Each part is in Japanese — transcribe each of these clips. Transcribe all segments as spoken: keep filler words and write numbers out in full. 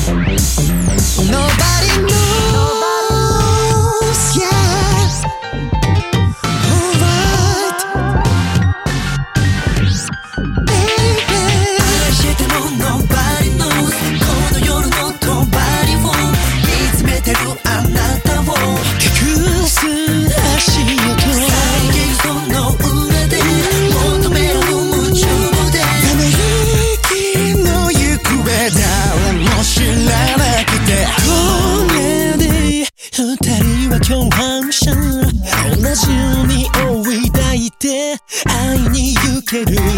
Nobody knows, yeah. Alright, baby. 愛しても Nobody knows この夜の帳を見つめてるあなたを隠す足音再現その裏で求める夢中でため息の行方誰も知らなくてこれで二人は共犯者同じに追い抱いて会いに行ける口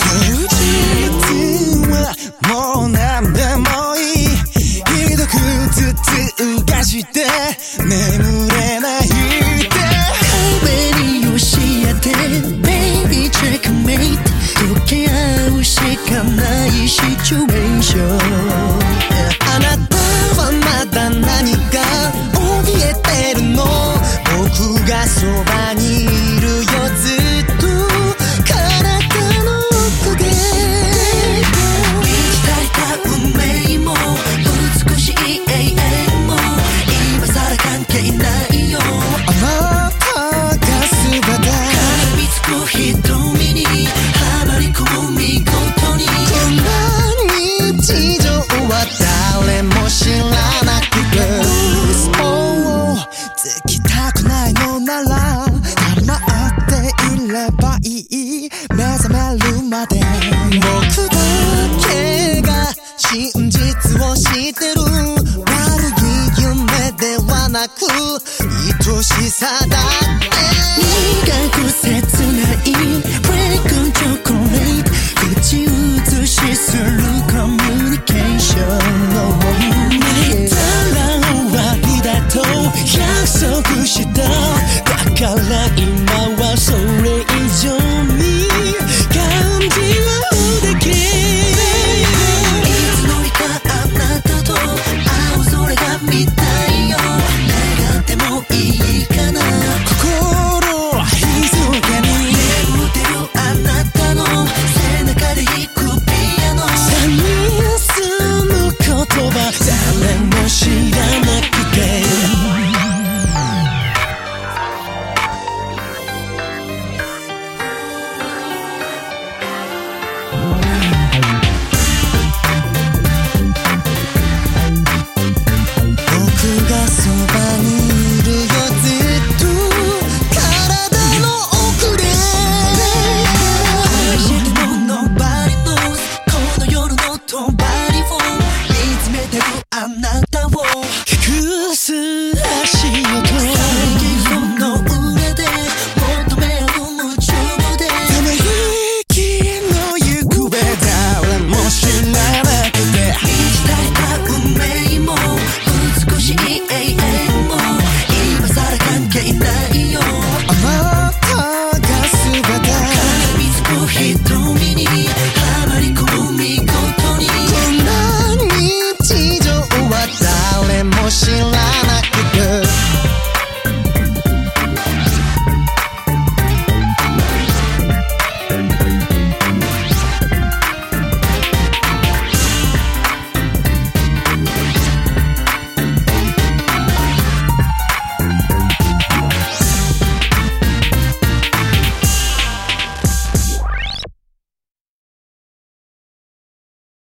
実はもう何でもいいひどく頭痛がして眠れないで壁に押し当て Baby checkmate 溶け合うしかないシチュエーションあなたはまだ何か怯えてるの僕がそばにいるよずっと体の奥で満ち足りた運命も美しい永遠も今さら関係ないよあなたが姿絡みつく瞳にはまり込む見事にこんな日常は誰も知らなくて嘘をつきたくないのなら黙っていればいい目覚めるまで僕だけが真実を知ってる悪い夢ではなく愛しさだって苦く切ない Break on chocolate 口移しするコミュニケーション